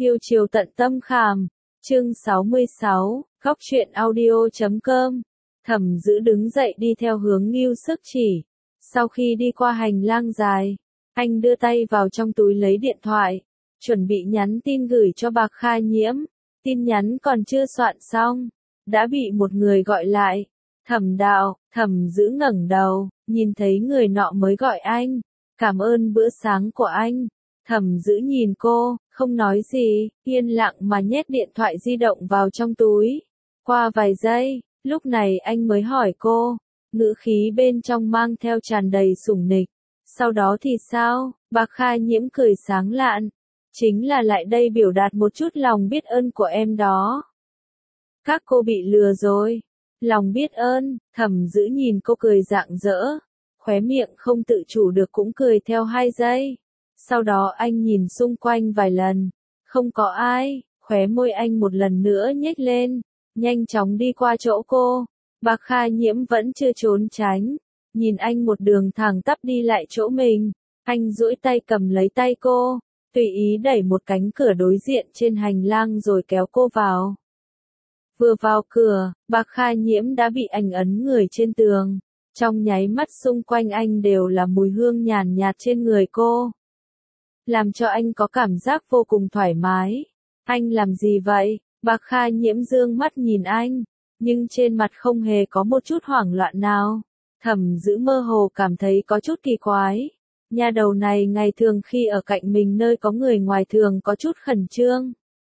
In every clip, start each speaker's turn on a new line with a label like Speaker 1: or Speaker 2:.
Speaker 1: Yêu chiều tận tâm khảm. Chương 66, góc truyện audio.com. Thẩm Dữ đứng dậy đi theo hướng Ngưu Sức chỉ. Sau khi đi qua hành lang dài, anh đưa tay vào trong túi lấy điện thoại, chuẩn bị nhắn tin gửi cho Bạc Kha Nhiễm. Tin nhắn còn chưa soạn xong, đã bị một người gọi lại. Thẩm Đạo. Thẩm Dữ ngẩng đầu, nhìn thấy người nọ mới gọi anh. Cảm ơn bữa sáng của anh. Thẩm Dữ nhìn cô, không nói gì, yên lặng mà nhét điện thoại di động vào trong túi. Qua vài giây, lúc này anh mới hỏi cô, ngữ khí bên trong mang theo tràn đầy sủng nịch. Sau đó thì sao? Bạc Kha Nhiễm cười sáng lạn. Chính là lại đây biểu đạt một chút lòng biết ơn của em đó. Các cô bị lừa rồi. Lòng biết ơn. Thẩm Dữ nhìn cô cười rạng rỡ, khóe miệng không tự chủ được cũng cười theo 2 giây. Sau đó anh nhìn xung quanh vài lần, không có ai, khóe môi anh một lần nữa nhếch lên, nhanh chóng đi qua chỗ cô. Bạc Kha Nhiễm vẫn chưa trốn tránh, nhìn anh một đường thẳng tắp đi lại chỗ mình. Anh duỗi tay cầm lấy tay cô, tùy ý đẩy một cánh cửa đối diện trên hành lang rồi kéo cô vào. Vừa vào cửa, Bạc Kha Nhiễm đã bị anh ấn người trên tường. Trong nháy mắt xung quanh anh đều là mùi hương nhàn nhạt trên người cô, làm cho anh có cảm giác vô cùng thoải mái. Anh làm gì vậy? Bạc Kha Nhiễm dương mắt nhìn anh, nhưng trên mặt không hề có một chút hoảng loạn nào. Thẩm Dữ mơ hồ cảm thấy có chút kỳ quái. Nha đầu này ngày thường khi ở cạnh mình nơi có người ngoài thường có chút khẩn trương.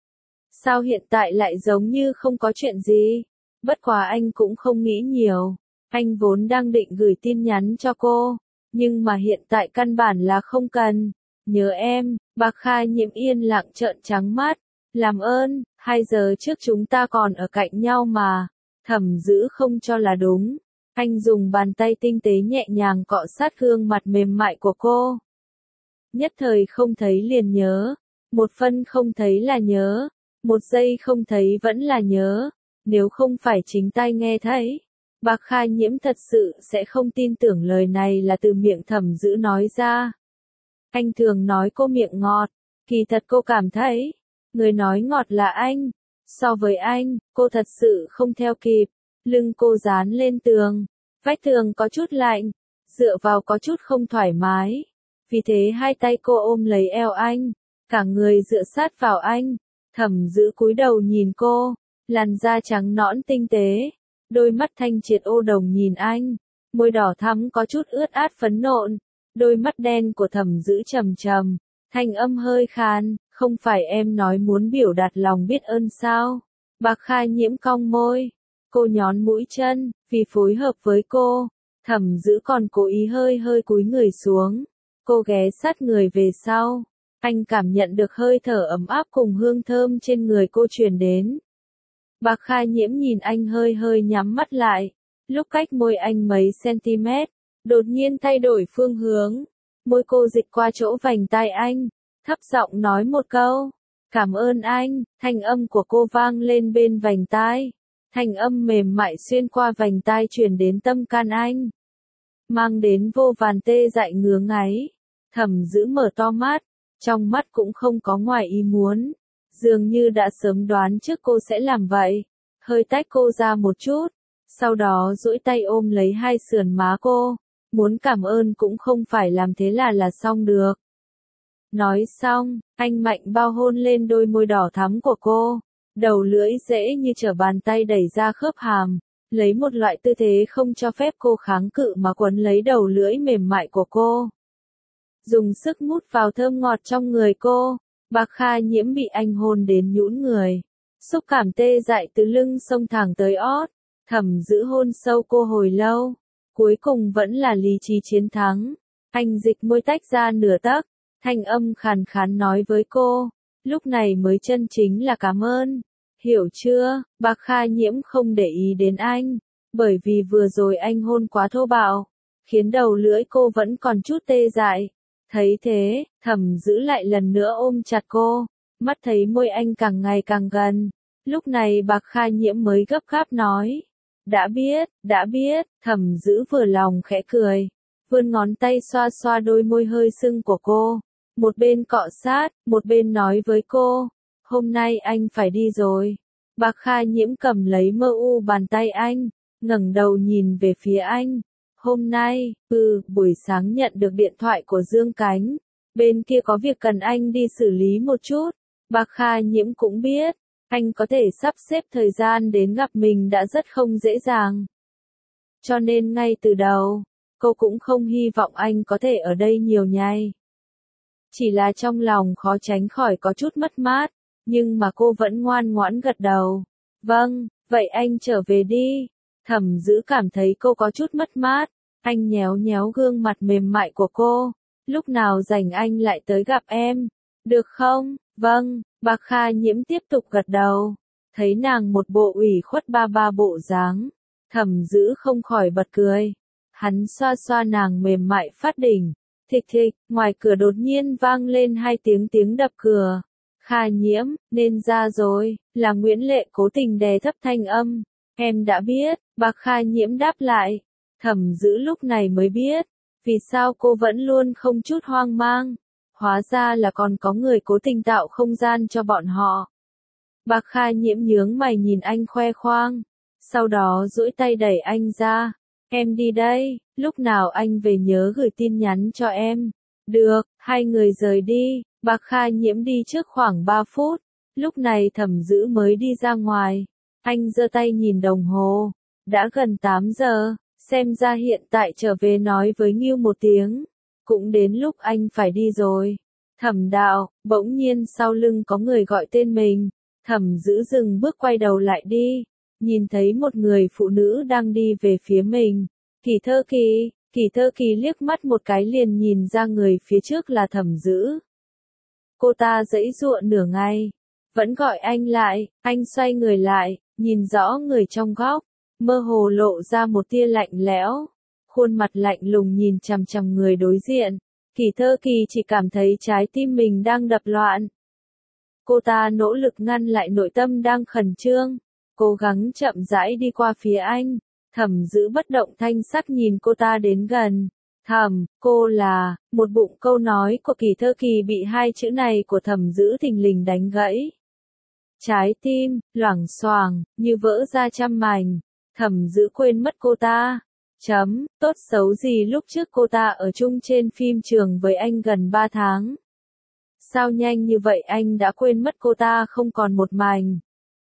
Speaker 1: Sao hiện tại lại giống như không có chuyện gì? Bất quá anh cũng không nghĩ nhiều. Anh vốn đang định gửi tin nhắn cho cô, nhưng mà hiện tại căn bản là không cần. Nhớ em. Bạc Kha Nhiễm yên lặng trợn trắng mắt. Làm ơn, 2 giờ trước chúng ta còn ở cạnh nhau mà. Thẩm Dữ không cho là đúng. Anh dùng bàn tay tinh tế nhẹ nhàng cọ sát gương mặt mềm mại của cô. Nhất thời không thấy liền nhớ. 1 phân không thấy là nhớ. 1 giây không thấy vẫn là nhớ. Nếu không phải chính tai nghe thấy, Bạc Kha Nhiễm thật sự sẽ không tin tưởng lời này là từ miệng Thẩm Dữ nói ra. Anh thường nói cô miệng ngọt, kỳ thật cô cảm thấy, người nói ngọt là anh. So với anh, cô thật sự không theo kịp. Lưng cô dán lên tường, vách tường có chút lạnh, dựa vào có chút không thoải mái. Vì thế 2 tay cô ôm lấy eo anh, cả người dựa sát vào anh. Thẩm Dữ cúi đầu nhìn cô, làn da trắng nõn tinh tế, đôi mắt thanh triệt ô đồng nhìn anh, môi đỏ thắm có chút ướt át phấn nộn. Đôi mắt đen của Thẩm Dữ trầm trầm, thanh âm hơi khàn, không phải em nói muốn biểu đạt lòng biết ơn sao? Bạc Kha Nhiễm cong môi, cô nhón mũi chân, vì phối hợp với cô, Thẩm Dữ còn cố ý hơi hơi cúi người xuống. Cô ghé sát người về sau, anh cảm nhận được hơi thở ấm áp cùng hương thơm trên người cô truyền đến. Bạc Kha Nhiễm nhìn anh hơi hơi nhắm mắt lại, lúc cách môi anh mấy cm. Đột nhiên thay đổi phương hướng, môi cô dịch qua chỗ vành tai anh, thấp giọng nói một câu, cảm ơn anh. Thanh âm của cô vang lên bên vành tai, thanh âm mềm mại xuyên qua vành tai truyền đến tâm can anh, mang đến vô vàn tê dại ngứa ngáy. Thẩm Dữ mở to mắt, trong mắt cũng không có ngoài ý muốn, dường như đã sớm đoán trước cô sẽ làm vậy, hơi tách cô ra một chút, sau đó duỗi tay ôm lấy 2 sườn má cô. Muốn cảm ơn cũng không phải làm thế là xong được. Nói xong, anh mạnh bao hôn lên đôi môi đỏ thắm của cô, đầu lưỡi dễ như trở bàn tay đẩy ra khớp hàm, lấy một loại tư thế không cho phép cô kháng cự mà quấn lấy đầu lưỡi mềm mại của cô. Dùng sức mút vào thơm ngọt trong người cô, Bạc Kha Nhiễm bị anh hôn đến nhũn người, xúc cảm tê dại từ lưng xông thẳng tới ót. Thẩm Dữ hôn sâu cô hồi lâu. Cuối cùng vẫn là lý trí chiến thắng. Anh dịch môi tách ra nửa tấc, thanh âm khàn khàn nói với cô, lúc này mới chân chính là cảm ơn. Hiểu chưa? Bạc Kha Nhiễm không để ý đến anh, bởi vì vừa rồi anh hôn quá thô bạo, khiến đầu lưỡi cô vẫn còn chút tê dại. Thấy thế, Thẩm Dữ lại lần nữa ôm chặt cô, mắt thấy môi anh càng ngày càng gần. Lúc này Bạc Kha Nhiễm mới gấp gáp nói. Đã biết. Thẩm Dữ vừa lòng khẽ cười, vươn ngón tay xoa xoa đôi môi hơi sưng của cô, một bên cọ sát, một bên nói với cô, Hôm nay anh phải đi rồi. Bạc Kha Nhiễm cầm lấy mơ u bàn tay anh, ngẩng đầu nhìn về phía anh. Hôm nay, buổi sáng nhận được điện thoại của Dương Cánh. Bên kia có việc cần anh đi xử lý một chút. Bạc Kha Nhiễm cũng biết, anh có thể sắp xếp thời gian đến gặp mình đã rất không dễ dàng. Cho nên ngay từ đầu, cô cũng không hy vọng anh có thể ở đây nhiều ngày. Chỉ là trong lòng khó tránh khỏi có chút mất mát, nhưng mà cô vẫn ngoan ngoãn gật đầu. Vâng, vậy anh trở về đi. Thẩm Dữ cảm thấy cô có chút mất mát, anh nhéo nhéo gương mặt mềm mại của cô. Lúc nào rảnh anh lại tới gặp em, được không? Vâng, Bạc Kha Nhiễm tiếp tục gật đầu. Thấy nàng một bộ ủy khuất ba bộ dáng, Thẩm Dữ không khỏi bật cười. Hắn xoa xoa nàng mềm mại phát đỉnh. Thịch thịch, ngoài cửa đột nhiên vang lên 2 tiếng đập cửa. Kha Nhiễm, nên ra rồi, là Nguyễn Lệ cố tình đè thấp thanh âm. Em đã biết, Bạc Kha Nhiễm đáp lại. Thẩm Dữ lúc này mới biết, vì sao cô vẫn luôn không chút hoang mang. Hóa ra là còn có người cố tình tạo không gian cho bọn họ. Bạc Kha Nhiễm nhướng mày nhìn anh khoe khoang, sau đó duỗi tay đẩy anh ra. Em đi đây, lúc nào anh về nhớ gửi tin nhắn cho em. Được, hai người rời đi, Bạc Kha Nhiễm đi trước khoảng 3 phút. Lúc này Thẩm Dữ mới đi ra ngoài. Anh giơ tay nhìn đồng hồ. Đã gần 8 giờ, xem ra hiện tại trở về nói với Ngưu một tiếng. Cũng đến lúc anh phải đi rồi. Thẩm Đạo, bỗng nhiên sau lưng có người gọi tên mình. Thẩm Dữ dừng bước quay đầu lại đi. Nhìn thấy một người phụ nữ đang đi về phía mình. Kỳ Thơ Kỳ liếc mắt một cái liền nhìn ra người phía trước là Thẩm Dữ. Cô ta giãy giụa nửa ngày, vẫn gọi anh lại, anh xoay người lại, nhìn rõ người trong góc, mơ hồ lộ ra một tia lạnh lẽo, khuôn mặt lạnh lùng nhìn chằm chằm người đối diện. Kỳ Thơ Kỳ chỉ cảm thấy trái tim mình đang đập loạn. Cô ta nỗ lực ngăn lại nội tâm đang khẩn trương, cố gắng chậm rãi đi qua phía anh. Thẩm Dữ bất động thanh sắc nhìn cô ta đến gần. Cô là, một bụng câu nói của Kỳ Thơ Kỳ bị 2 chữ này của Thẩm Dữ thình lình đánh gãy. Trái tim, loảng xoảng, như vỡ ra trăm mảnh. Thẩm Dữ quên mất cô ta. Tốt xấu gì lúc trước cô ta ở chung trên phim trường với anh gần 3 tháng. Sao nhanh như vậy anh đã quên mất cô ta không còn một mảnh.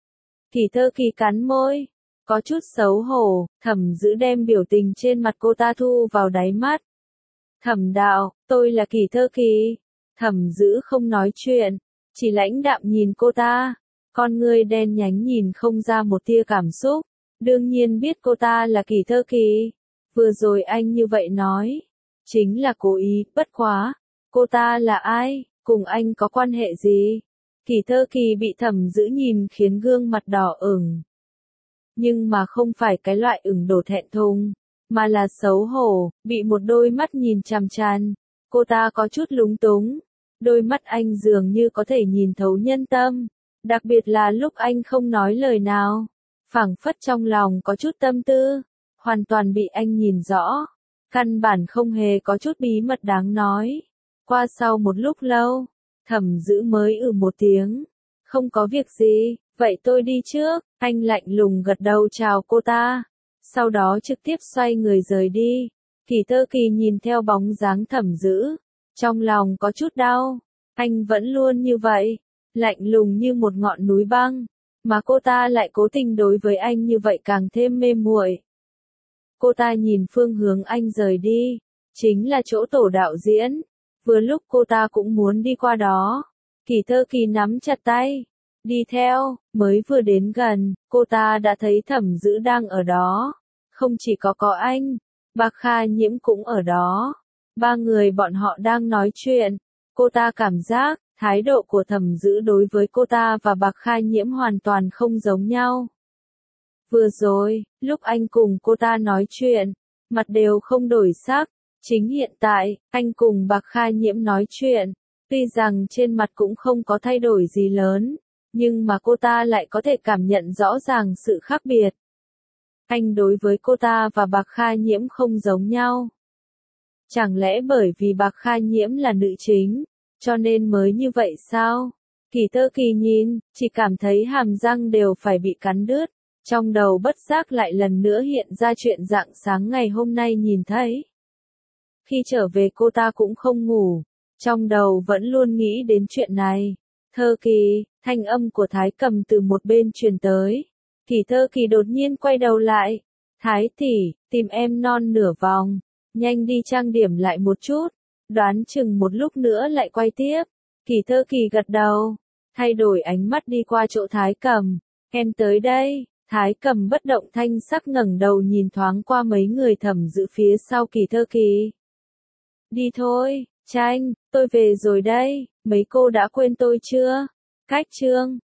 Speaker 1: Kỳ Thơ Kỳ cắn môi, có chút xấu hổ. Thẩm Dữ đem biểu tình trên mặt cô ta thu vào đáy mắt. Thẩm Đạo, tôi là Kỳ Thơ Kỳ. Thẩm Dữ không nói chuyện, chỉ lãnh đạm nhìn cô ta. Con ngươi đen nhánh nhìn không ra một tia cảm xúc. Đương nhiên biết cô ta là Kỳ Thơ Kỳ. Vừa rồi anh như vậy nói, chính là cố ý, bất quá. Cô ta là ai, cùng anh có quan hệ gì? Kỳ Thơ Kỳ bị Thẩm Dữ nhìn khiến gương mặt đỏ ửng. Nhưng mà không phải cái loại ửng đổ thẹn thùng, mà là xấu hổ, bị một đôi mắt nhìn chằm chằm. Cô ta có chút lúng túng. Đôi mắt anh dường như có thể nhìn thấu nhân tâm, đặc biệt là lúc anh không nói lời nào, phảng phất trong lòng có chút tâm tư, hoàn toàn bị anh nhìn rõ, căn bản không hề có chút bí mật đáng nói. Qua sau một lúc lâu, Thẩm Dữ mới một tiếng, không có việc gì, vậy tôi đi trước. Anh lạnh lùng gật đầu chào cô ta, sau đó trực tiếp xoay người rời đi. Kỳ Thơ Kỳ nhìn theo bóng dáng Thẩm Dữ, trong lòng có chút đau. Anh vẫn luôn như vậy, lạnh lùng như một ngọn núi băng, mà cô ta lại cố tình đối với anh như vậy càng thêm mê muội. Cô ta nhìn phương hướng anh rời đi, chính là chỗ tổ đạo diễn. Vừa lúc cô ta cũng muốn đi qua đó. Kỳ Thơ Kỳ nắm chặt tay, đi theo, mới vừa đến gần, cô ta đã thấy Thẩm Dữ đang ở đó. Không chỉ có anh, Bạc Kha Nhiễm cũng ở đó. 3 người bọn họ đang nói chuyện. Cô ta cảm giác, thái độ của Thẩm Dữ đối với cô ta và Bạc Kha Nhiễm hoàn toàn không giống nhau. Vừa rồi, lúc anh cùng cô ta nói chuyện, mặt đều không đổi sắc. Chính hiện tại, anh cùng Bạc Kha Nhiễm nói chuyện, tuy rằng trên mặt cũng không có thay đổi gì lớn, nhưng mà cô ta lại có thể cảm nhận rõ ràng sự khác biệt. Anh đối với cô ta và Bạc Kha Nhiễm không giống nhau. Chẳng lẽ bởi vì Bạc Kha Nhiễm là nữ chính, cho nên mới như vậy sao? Kỳ Thơ Kỳ nhìn, chỉ cảm thấy hàm răng đều phải bị cắn đứt. Trong đầu bất giác lại lần nữa hiện ra chuyện rạng sáng ngày hôm nay nhìn thấy. Khi trở về cô ta cũng không ngủ, trong đầu vẫn luôn nghĩ đến chuyện này. Thơ Kỳ, thanh âm của Thái Cầm từ một bên truyền tới. Kỳ Thơ Kỳ đột nhiên quay đầu lại. Thái tỷ, tìm em non nửa vòng, nhanh đi trang điểm lại một chút, đoán chừng một lúc nữa lại quay tiếp. Kỳ Thơ Kỳ gật đầu, thay đổi ánh mắt đi qua chỗ Thái Cầm. Em tới đây. Thái Cầm bất động thanh sắc ngẩng đầu nhìn thoáng qua mấy người Thẩm Dữ phía sau Kỳ Thơ Kỳ. Đi thôi, Tranh, tôi về rồi đây, mấy cô đã quên tôi chưa? Cách chương